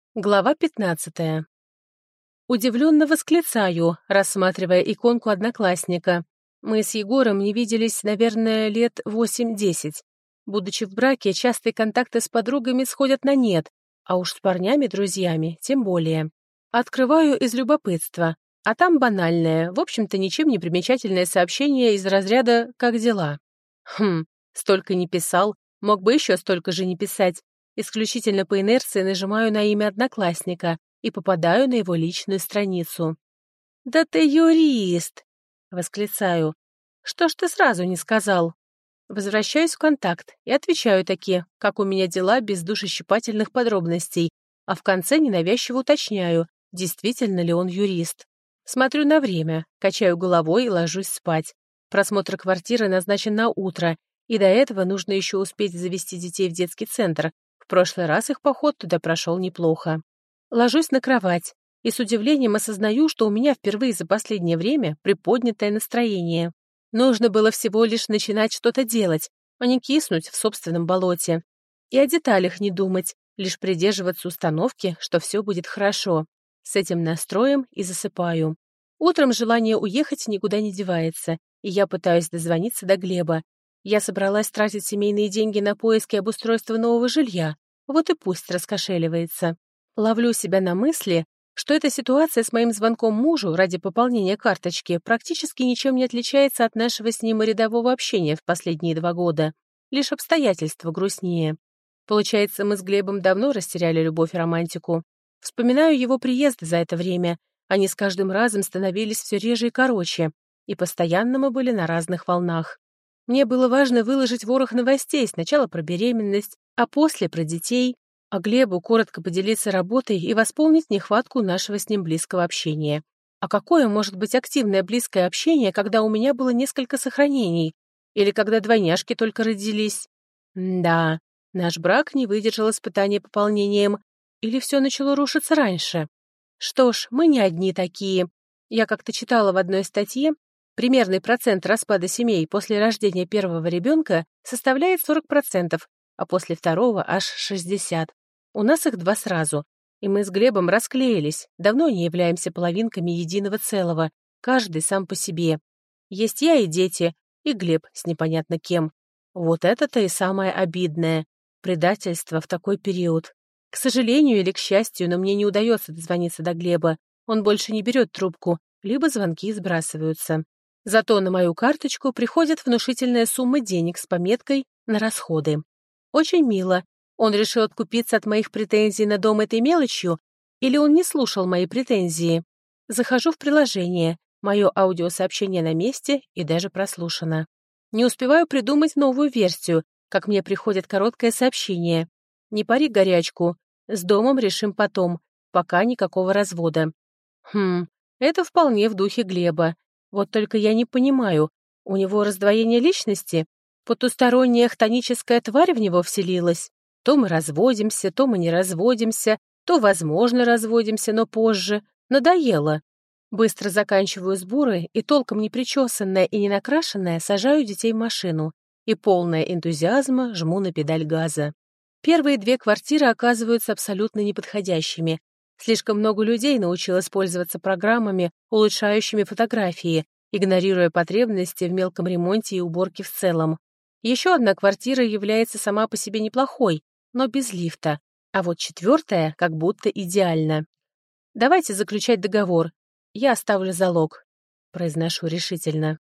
Глава 15. Удивленно восклицаю, рассматривая иконку одноклассника. Мы с Егором не виделись, наверное, лет 8-10. Будучи в браке, частые контакты с подругами сходят на нет, а уж с парнями-друзьями тем более. Открываю из любопытства, а там банальное, в общем-то, ничем не примечательное сообщение из разряда «Как дела?». Столько не писал, мог бы еще столько же не писать. Исключительно по инерции нажимаю на имя одноклассника и попадаю на его личную страницу. «Да ты юрист!» — восклицаю. «Что ж ты сразу не сказал?» Возвращаюсь в контакт и отвечаю таки, как у меня дела без душещипательных подробностей, а в конце ненавязчиво уточняю, действительно ли он юрист. Смотрю на время, качаю головой и ложусь спать. Просмотр квартиры назначен на утро, и до этого нужно еще успеть завести детей в детский центр. В прошлый раз их поход туда прошел неплохо. Ложусь на кровать и с удивлением осознаю, что у меня впервые за последнее время приподнятое настроение. Нужно было всего лишь начинать что-то делать, а не киснуть в собственном болоте. И о деталях не думать, лишь придерживаться установки, что все будет хорошо. С этим настроем и засыпаю. Утром желание уехать никуда не девается, и я пытаюсь дозвониться до Глеба. Я собралась тратить семейные деньги на поиски и обустройство нового жилья. Вот и пусть раскошеливается. Ловлю себя на мысли, что эта ситуация с моим звонком мужу ради пополнения карточки практически ничем не отличается от нашего с ним рядового общения в последние 2 года. Лишь обстоятельства грустнее. Получается, мы с Глебом давно растеряли любовь и романтику. Вспоминаю его приезды за это время. Они с каждым разом становились все реже и короче, и постоянно мы были на разных волнах. Мне было важно выложить ворох новостей сначала про беременность, а после про детей, а Глебу коротко поделиться работой и восполнить нехватку нашего с ним близкого общения. А какое может быть активное близкое общение, когда у меня было несколько сохранений? Или когда двойняшки только родились? Да, наш брак не выдержал испытания пополнением. Или все начало рушиться раньше? Что ж, мы не одни такие. Я как-то читала в одной статье, примерный процент распада семей после рождения первого ребенка составляет 40%, а после второго аж 60%. У нас их 2 сразу, и мы с Глебом расклеились, давно не являемся половинками единого целого, каждый сам по себе. Есть я и дети, и Глеб с непонятно кем. Вот это-то и самое обидное — предательство в такой период. К сожалению или к счастью, но мне не удается дозвониться до Глеба. Он больше не берет трубку, либо звонки сбрасываются. Зато на мою карточку приходит внушительная сумма денег с пометкой «на расходы». Очень мило. Он решил откупиться от моих претензий на дом этой мелочью, или он не слушал мои претензии? Захожу в приложение, мое аудиосообщение на месте и даже прослушано. Не успеваю придумать новую версию, как мне приходит короткое сообщение. Не пари горячку, с домом решим потом, пока никакого развода. Это вполне в духе Глеба. Вот только я не понимаю, у него раздвоение личности? Потусторонняя хтоническая тварь в него вселилась? То мы разводимся, то мы не разводимся, то, возможно, разводимся, но позже. Надоело. Быстро заканчиваю сборы и, толком не причесанная и не накрашенная, сажаю детей в машину и, полная энтузиазма, жму на педаль газа. Первые 2 квартиры оказываются абсолютно неподходящими. Слишком много людей научилось пользоваться программами, улучшающими фотографии, игнорируя потребности в мелком ремонте и уборке в целом. Еще одна квартира является сама по себе неплохой, но без лифта, а вот 4-я как будто идеальна. «Давайте заключать договор. Я оставлю залог», — произношу решительно.